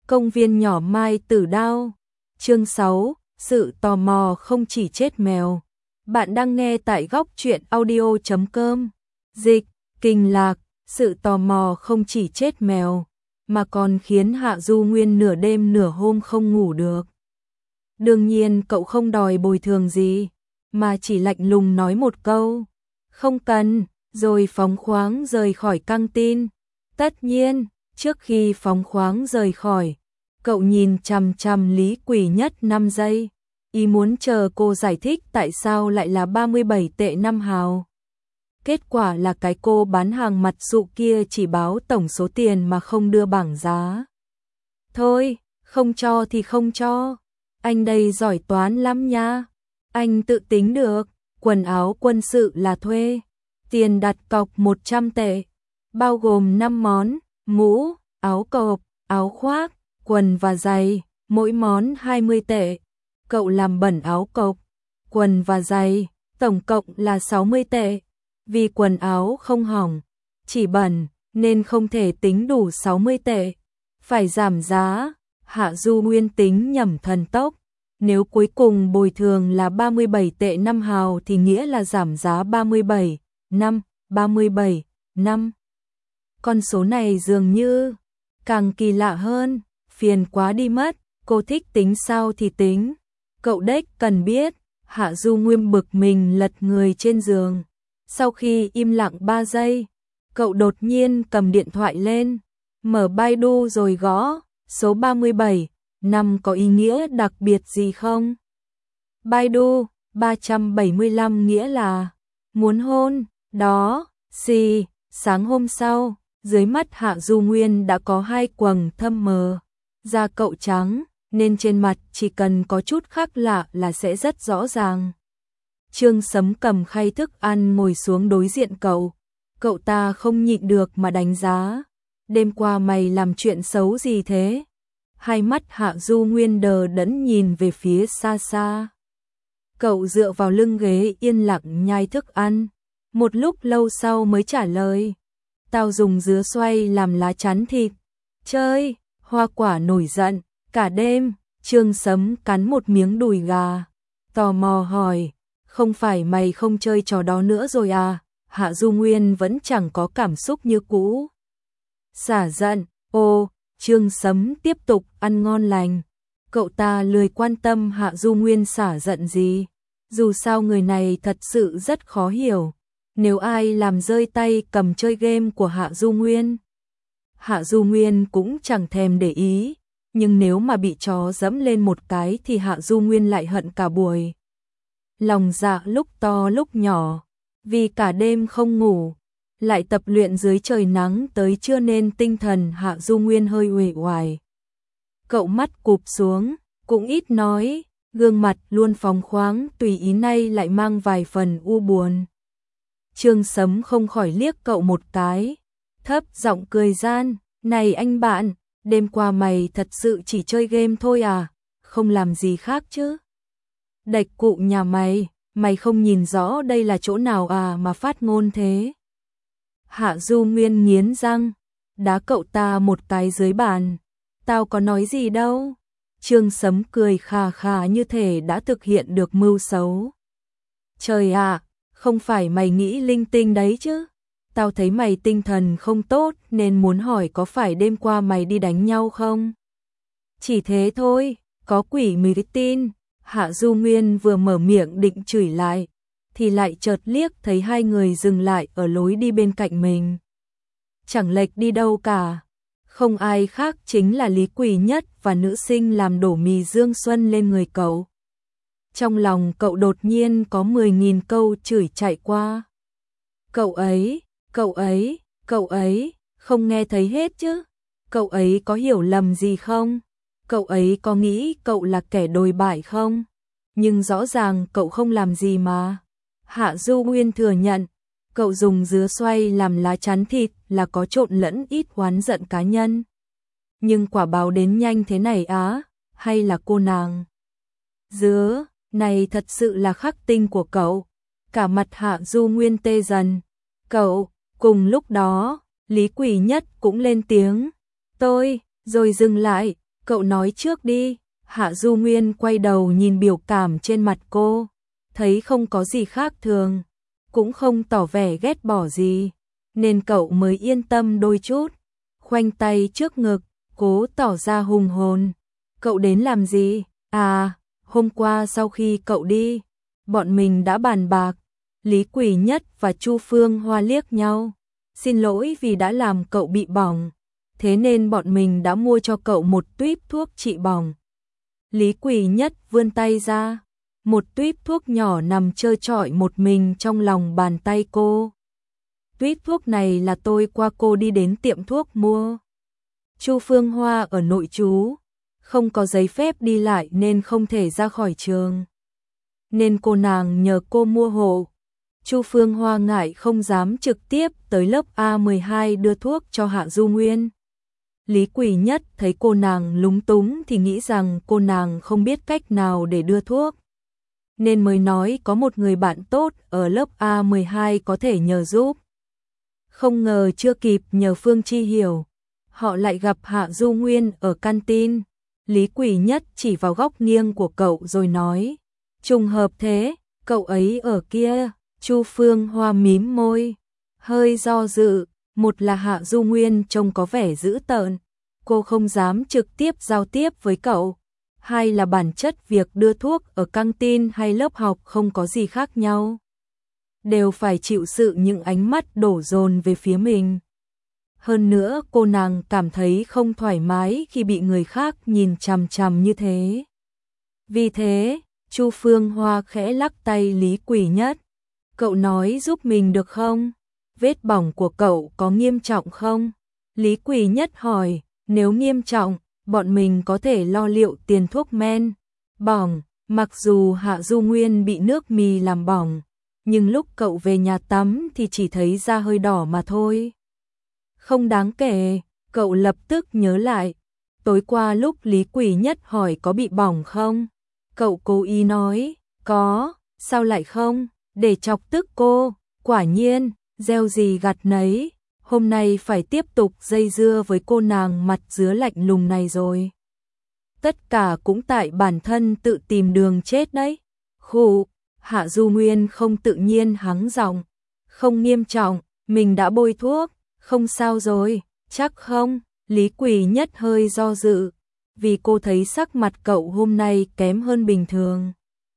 Công viên nhỏ Mai Tử Đao. Chương 6, sự tò mò không chỉ chết mèo. Bạn đang nghe tại góc truyện audio.com. Dịch, Kinh Lạc, sự tò mò không chỉ chết mèo, mà còn khiến Hạ Du Nguyên nửa đêm nửa hôm không ngủ được. Đương nhiên cậu không đòi bồi thường gì, mà chỉ lạnh lùng nói một câu, không cần, rồi phóng khoáng rời khỏi căng tin. Tất nhiên, trước khi phóng khoáng rời khỏi, cậu nhìn chằm chằm Lý Quỷ Nhất 5 giây, ý muốn chờ cô giải thích tại sao lại là 37 tệ 5 hào. Kết quả là cái cô bán hàng mặt dụ kia chỉ báo tổng số tiền mà không đưa bảng giá. Thôi, không cho thì không cho, anh đây giỏi toán lắm nha, anh tự tính được, quần áo quân sự là thuê, tiền đặt cọc 100 tệ, bao gồm 5 món, mũ, áo cộp, áo khoác, quần và giày, mỗi món 20 tệ. Cậu làm bẩn áo cộp, quần và giày, tổng cộng là 60 tệ. Vì quần áo không hỏng, chỉ bẩn, nên không thể tính đủ 60 tệ. Phải giảm giá, Hạ Du Nguyên tính nhẩm thần tốc. Nếu cuối cùng bồi thường là 37 tệ 5 hào thì nghĩa là giảm giá 37, 5. Con số này dường như càng kỳ lạ hơn, phiền quá đi mất, cô thích tính sao thì tính. Cậu đếch cần biết, Hạ Du Nguyên bực mình lật người trên giường. Sau khi im lặng 3 giây, cậu đột nhiên cầm điện thoại lên, mở Baidu rồi gõ, số 37, năm có ý nghĩa đặc biệt gì không? Baidu, 375 nghĩa là muốn hôn, đó, xì, sáng hôm sau, dưới mắt Hạ Du Nguyên đã có 2 quầng thâm mờ, da cậu trắng, nên trên mặt chỉ cần có chút khác lạ là sẽ rất rõ ràng. Trương Sấm cầm khay thức ăn ngồi xuống đối diện cậu. Cậu ta không nhịn được mà đánh giá. Đêm qua mày làm chuyện xấu gì thế? Hai mắt Hạ Du Nguyên đờ đẫn nhìn về phía xa xa. Cậu dựa vào lưng ghế yên lặng nhai thức ăn. Một lúc lâu sau mới trả lời. Tao dùng dứa xoay làm lá chắn thịt. Chơi, Hoa Quả nổi giận. Cả đêm, Trương Sấm cắn một miếng đùi gà. Tò mò hỏi. Không phải mày không chơi trò đó nữa rồi à? Hạ Du Nguyên vẫn chẳng có cảm xúc như cũ. Xả giận, Trương Sấm tiếp tục ăn ngon lành. Cậu ta lười quan tâm Hạ Du Nguyên xả giận gì. Dù sao người này thật sự rất khó hiểu. Nếu ai làm rơi tay cầm chơi game của Hạ Du Nguyên cũng chẳng thèm để ý. Nhưng nếu mà bị chó dẫm lên một cái thì Hạ Du Nguyên lại hận cả buổi. Lòng dạ lúc to lúc nhỏ, vì cả đêm không ngủ, lại tập luyện dưới trời nắng tới trưa nên tinh thần Hạ Du Nguyên hơi uể oải. Cậu mắt cụp xuống, cũng ít nói, gương mặt luôn phóng khoáng tùy ý nay lại mang vài phần u buồn. Trương Sấm không khỏi liếc cậu một cái, thấp giọng cười gian, này anh bạn, đêm qua mày thật sự chỉ chơi game thôi à, không làm gì khác chứ? Đạch cụ nhà mày không nhìn rõ đây là chỗ nào à mà phát ngôn thế? Hạ Du Nguyên nghiến răng, đá cậu ta một cái dưới bàn. Tao có nói gì đâu. Trương Sấm cười khà khà như thể đã thực hiện được mưu xấu. Trời ạ, không phải mày nghĩ linh tinh đấy chứ? Tao thấy mày tinh thần không tốt nên muốn hỏi có phải đêm qua mày đi đánh nhau không? Chỉ thế thôi, có quỷ mì tin. Hạ Du Nguyên vừa mở miệng định chửi lại, thì lại chợt liếc thấy hai người dừng lại ở lối đi bên cạnh mình. Chẳng lệch đi đâu cả, không ai khác chính là Lý Quỷ Nhất và nữ sinh làm đổ mì Dương Xuân lên người cậu. Trong lòng cậu đột nhiên có 10.000 câu chửi chạy qua. Cậu ấy, không nghe thấy hết chứ? Cậu ấy có hiểu lầm gì không? Cậu ấy có nghĩ cậu là kẻ đồi bại không? Nhưng rõ ràng cậu không làm gì mà. Hạ Du Nguyên thừa nhận, cậu dùng dứa xoay làm lá chắn thịt là có trộn lẫn ít oán giận cá nhân. Nhưng quả báo đến nhanh thế này á, hay là cô nàng? Dứa, này thật sự là khắc tinh của cậu. Cả mặt Hạ Du Nguyên tê dần. Cậu, cùng lúc đó, Lý Quỷ Nhất cũng lên tiếng. Tôi, rồi dừng lại. Cậu nói trước đi. Hạ Du Nguyên quay đầu nhìn biểu cảm trên mặt cô, thấy không có gì khác thường, cũng không tỏ vẻ ghét bỏ gì, nên cậu mới yên tâm đôi chút, khoanh tay trước ngực, cố tỏ ra hùng hồn. Cậu đến làm gì? À, hôm qua sau khi cậu đi, bọn mình đã bàn bạc. Lý Quỷ Nhất và Chu Phương Hoa liếc nhau. Xin lỗi vì đã làm cậu bị bỏng, thế nên bọn mình đã mua cho cậu một tuýp thuốc trị bỏng. Lý Quỷ Nhất vươn tay ra, một tuýp thuốc nhỏ nằm trơ trọi một mình trong lòng bàn tay cô. Tuýp thuốc này là tôi qua cô đi đến tiệm thuốc mua. Chu Phương Hoa ở nội trú, không có giấy phép đi lại nên không thể ra khỏi trường, nên cô nàng nhờ cô mua hộ. Chu Phương Hoa ngại không dám trực tiếp tới lớp A12 đưa thuốc cho Hạ Du Nguyên. Lý Quỷ Nhất thấy cô nàng lúng túng thì nghĩ rằng cô nàng không biết cách nào để đưa thuốc, nên mới nói có một người bạn tốt ở lớp A12 có thể nhờ giúp. Không ngờ chưa kịp nhờ Phương Chi Hiểu, họ lại gặp Hạ Du Nguyên ở canteen. Lý Quỷ Nhất chỉ vào góc nghiêng của cậu rồi nói, trùng hợp thế, cậu ấy ở kia. Chu Phương Hoa mím môi, hơi do dự, một là Hạ Du Nguyên trông có vẻ dữ tợn, cô không dám trực tiếp giao tiếp với cậu, hai là bản chất việc đưa thuốc ở căng tin hay lớp học không có gì khác nhau, đều phải chịu sự những ánh mắt đổ dồn về phía mình. Hơn nữa cô nàng cảm thấy không thoải mái khi bị người khác nhìn chằm chằm như thế. Vì thế, Chu Phương Hoa khẽ lắc tay Lý Quỷ Nhất. Cậu nói giúp mình được không? Vết bỏng của cậu có nghiêm trọng không? Lý Quỷ Nhất hỏi, nếu nghiêm trọng, bọn mình có thể lo liệu tiền thuốc men. Bỏng, mặc dù Hạ Du Nguyên bị nước mì làm bỏng, nhưng lúc cậu về nhà tắm thì chỉ thấy da hơi đỏ mà thôi. Không đáng kể, cậu lập tức nhớ lại. Tối qua lúc Lý Quỷ Nhất hỏi có bị bỏng không? Cậu cố ý nói, có, sao lại không? Để chọc tức cô, quả nhiên, gieo gì gặt nấy, hôm nay phải tiếp tục dây dưa với cô nàng mặt dứa lạnh lùng này rồi. Tất cả cũng tại bản thân tự tìm đường chết đấy. Khụ, Hạ Du Nguyên không tự nhiên hắng giọng, không nghiêm trọng, mình đã bôi thuốc, không sao rồi, chắc không? Lý Quỷ Nhất hơi do dự, vì cô thấy sắc mặt cậu hôm nay kém hơn bình thường.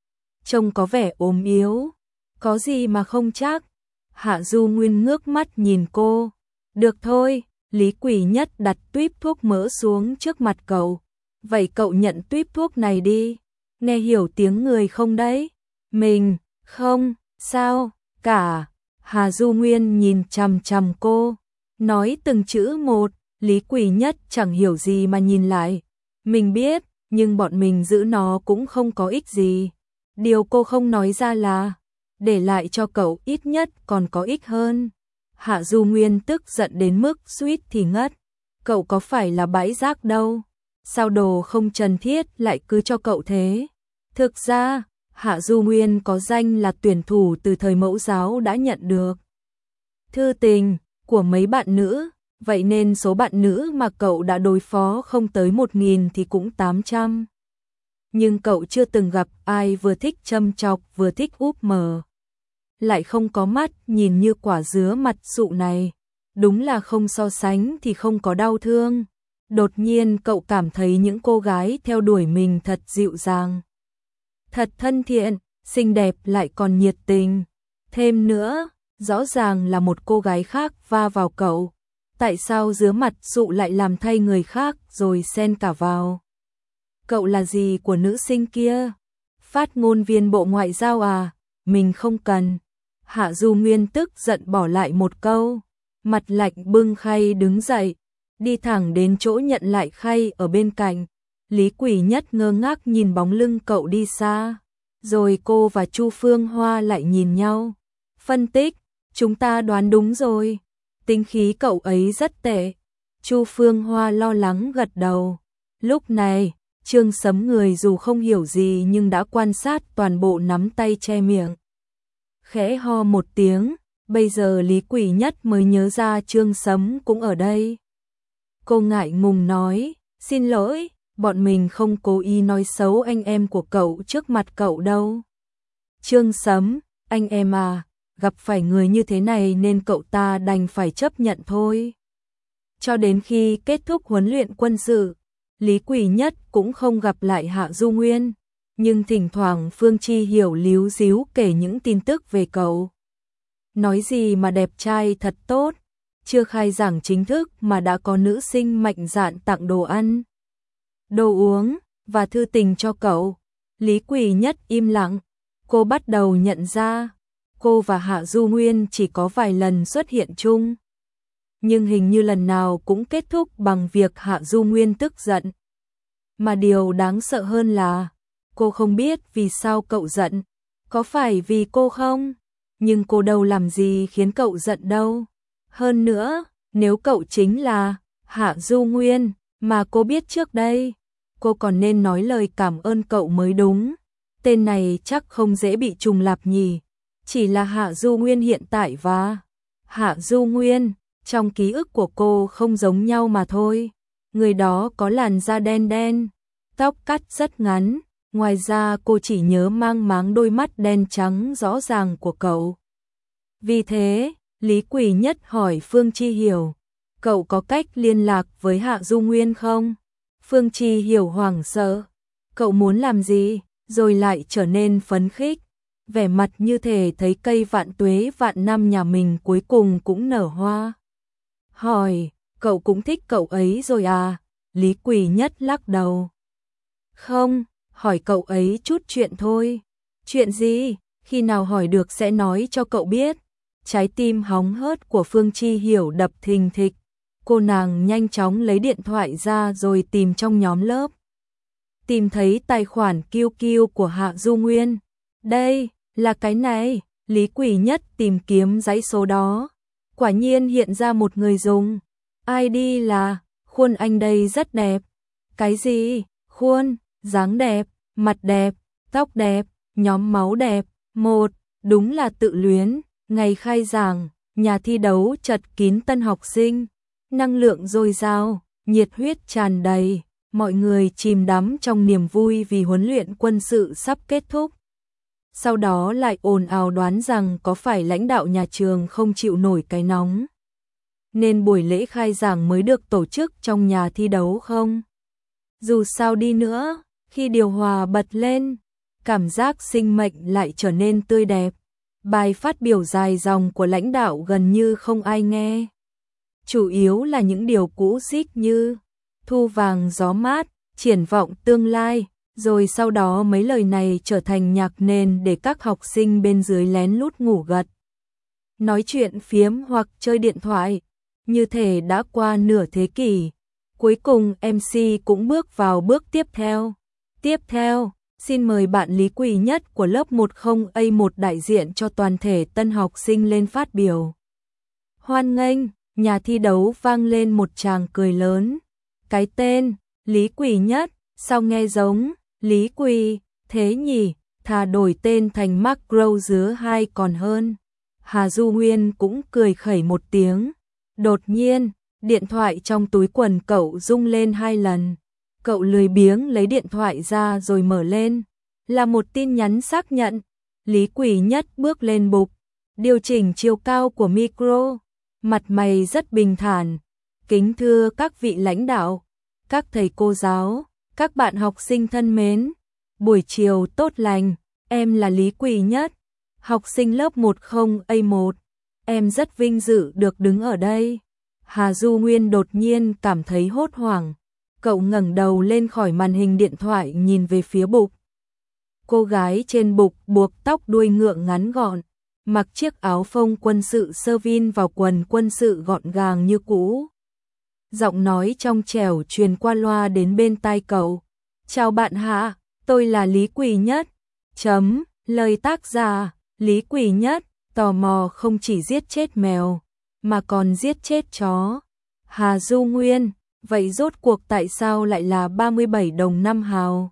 Trông có vẻ ốm yếu. Có gì mà không chắc? Hạ Du Nguyên ngước mắt nhìn cô. Được thôi, Lý Quỷ Nhất đặt tuýp thuốc mỡ xuống trước mặt cậu. Vậy cậu nhận tuýp thuốc này đi. Nghe hiểu tiếng người không đấy? Mình, không, sao, cả. Hạ Du Nguyên nhìn chằm chằm cô, nói từng chữ một. Lý Quỷ Nhất chẳng hiểu gì mà nhìn lại. Mình biết, nhưng bọn mình giữ nó cũng không có ích gì. Điều cô không nói ra là để lại cho cậu ít nhất còn có ích hơn. Hạ Du Nguyên tức giận đến mức suýt thì ngất. Cậu có phải là bãi rác đâu. Sao đồ không cần thiết lại cứ cho cậu thế? Thực ra, Hạ Du Nguyên có danh là tuyển thủ từ thời mẫu giáo đã nhận được thư tình của mấy bạn nữ. Vậy nên số bạn nữ mà cậu đã đối phó không tới 1000 thì cũng 800. Nhưng cậu chưa từng gặp ai vừa thích châm chọc vừa thích úp mở. Lại không có mắt nhìn như quả dứa mặt sụ này. Đúng là không so sánh thì không có đau thương. Đột nhiên cậu cảm thấy những cô gái theo đuổi mình thật dịu dàng, thật thân thiện, xinh đẹp lại còn nhiệt tình. Thêm nữa, rõ ràng là một cô gái khác va vào cậu. Tại sao dứa mặt sụ lại làm thay người khác rồi xen cả vào? Cậu là gì của nữ sinh kia? Phát ngôn viên Bộ Ngoại giao à? Mình không cần. Hạ Du Nguyên tức giận bỏ lại một câu, mặt lạnh bưng khay đứng dậy, đi thẳng đến chỗ nhận lại khay ở bên cạnh. Lý Quỷ Nhất ngơ ngác nhìn bóng lưng cậu đi xa, rồi cô và Chu Phương Hoa lại nhìn nhau. Phân tích, chúng ta đoán đúng rồi. Tính khí cậu ấy rất tệ. Chu Phương Hoa lo lắng gật đầu. Lúc này, Trương Sấm người dù không hiểu gì nhưng đã quan sát toàn bộ nắm tay che miệng. Khẽ ho một tiếng, bây giờ Lý Quỷ Nhất mới nhớ ra Trương Sấm cũng ở đây. Cô ngại ngùng nói, xin lỗi, bọn mình không cố ý nói xấu anh em của cậu trước mặt cậu đâu. Trương Sấm, anh em à, gặp phải người như thế này nên cậu ta đành phải chấp nhận thôi. Cho đến khi kết thúc huấn luyện quân sự, Lý Quỳ Nhất cũng không gặp lại Hạ Du Nguyên, nhưng thỉnh thoảng Phương Chi Hiểu líu díu kể những tin tức về cậu. Nói gì mà đẹp trai thật tốt, chưa khai giảng chính thức mà đã có nữ sinh mạnh dạn tặng đồ ăn, đồ uống và thư tình cho cậu. Lý Quỳ Nhất im lặng, cô bắt đầu nhận ra, cô và Hạ Du Nguyên chỉ có vài lần xuất hiện chung. Nhưng hình như lần nào cũng kết thúc bằng việc Hạ Du Nguyên tức giận. Mà điều đáng sợ hơn là, cô không biết vì sao cậu giận, có phải vì cô không? Nhưng cô đâu làm gì khiến cậu giận đâu. Hơn nữa, nếu cậu chính là Hạ Du Nguyên mà cô biết trước đây, cô còn nên nói lời cảm ơn cậu mới đúng. Tên này chắc không dễ bị trùng lặp nhỉ. Chỉ là Hạ Du Nguyên hiện tại và Hạ Du Nguyên trong ký ức của cô không giống nhau mà thôi. Người đó có làn da đen đen, tóc cắt rất ngắn, ngoài ra cô chỉ nhớ mang máng đôi mắt đen trắng rõ ràng của cậu. Vì thế, Lý Quỳ Nhất hỏi Phương Chi Hiểu, cậu có cách liên lạc với Hạ Du Nguyên không? Phương Chi Hiểu hoảng sợ, cậu muốn làm gì? Rồi lại trở nên phấn khích, vẻ mặt như thể thấy cây vạn tuế vạn năm nhà mình cuối cùng cũng nở hoa. Hỏi, cậu cũng thích cậu ấy rồi à? Lý Quỳ Nhất lắc đầu. Không, hỏi cậu ấy chút chuyện thôi. Chuyện gì? Khi nào hỏi được sẽ nói cho cậu biết. Trái tim hóng hớt của Phương Chi Hiểu đập thình thịch. Cô nàng nhanh chóng lấy điện thoại ra rồi tìm trong nhóm lớp. Tìm thấy tài khoản QQ của Hạ Du Nguyên. Đây, là cái này. Lý Quỳ Nhất tìm kiếm dãy số đó. Quả nhiên hiện ra một người dùng. ID là, khuôn anh đây rất đẹp. Cái gì? Khuôn, dáng đẹp, mặt đẹp, tóc đẹp, nhóm máu đẹp. Một, đúng là tự luyến. Ngày khai giảng, nhà thi đấu chật kín tân học sinh. Năng lượng dồi dào, nhiệt huyết tràn đầy. Mọi người chìm đắm trong niềm vui vì huấn luyện quân sự sắp kết thúc. Sau đó lại ồn ào đoán rằng có phải lãnh đạo nhà trường không chịu nổi cái nóng, nên buổi lễ khai giảng mới được tổ chức trong nhà thi đấu không? Dù sao đi nữa, khi điều hòa bật lên, cảm giác sinh mệnh lại trở nên tươi đẹp. Bài phát biểu dài dòng của lãnh đạo gần như không ai nghe. Chủ yếu là những điều cũ rích như thu vàng gió mát, triển vọng tương lai, rồi sau đó mấy lời này trở thành nhạc nền để các học sinh bên dưới lén lút ngủ gật. Nói chuyện phiếm hoặc chơi điện thoại, như thể đã qua nửa thế kỷ. Cuối cùng MC cũng bước vào bước tiếp theo. Tiếp theo, xin mời bạn Lý Quỳ Nhất của lớp 10A1 đại diện cho toàn thể tân học sinh lên phát biểu. Hoan nghênh, nhà thi đấu vang lên một tràng cười lớn. Cái tên, Lý Quỳ Nhất, sao nghe giống Lý Quỳ, thế nhỉ, thà đổi tên thành Macro dứa 2 còn hơn. Hà Du Nguyên cũng cười khẩy một tiếng. Đột nhiên, điện thoại trong túi quần cậu rung lên 2 lần. Cậu lười biếng lấy điện thoại ra rồi mở lên. Là một tin nhắn xác nhận. Lý Quỳ Nhất bước lên bục, điều chỉnh chiều cao của micro. Mặt mày rất bình thản. Kính thưa các vị lãnh đạo, các thầy cô giáo, các bạn học sinh thân mến. Buổi chiều tốt lành, em là Lý Quỳ Nhất, học sinh lớp 10A1. Em rất vinh dự được đứng ở đây. Hà Du Nguyên đột nhiên cảm thấy hốt hoảng. Cậu ngẩng đầu lên khỏi màn hình điện thoại nhìn về phía bục. Cô gái trên bục buộc tóc đuôi ngựa ngắn gọn, mặc chiếc áo phông quân sự sơ vin vào quần quân sự gọn gàng như cũ. Giọng nói trong trẻo truyền qua loa đến bên tai cậu. Chào bạn Hạ, tôi là Lý Quỳ Nhất. Lời tác giả, Lý Quỳ Nhất, tò mò không chỉ giết chết mèo, mà còn giết chết chó. Hà Du Nguyên, vậy rốt cuộc tại sao lại là 37 đồng 5 hào?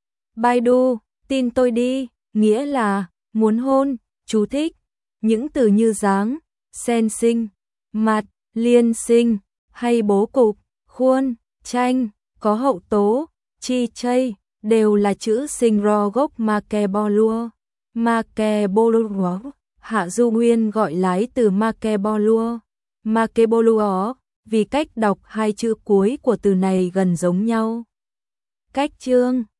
Baidu, tin tôi đi, nghĩa là, muốn hôn, chú thích. Những từ như dáng, sen sinh, mặt, liên sinh, hay bố cục, khuôn, tranh, có hậu tố, chi chay, đều là chữ sinh ro gốc Makeboluo. Makeboluo, Hạ Du Nguyên gọi lái từ Makeboluo. Makeboluo, vì cách đọc hai chữ cuối của từ này gần giống nhau. Cách chương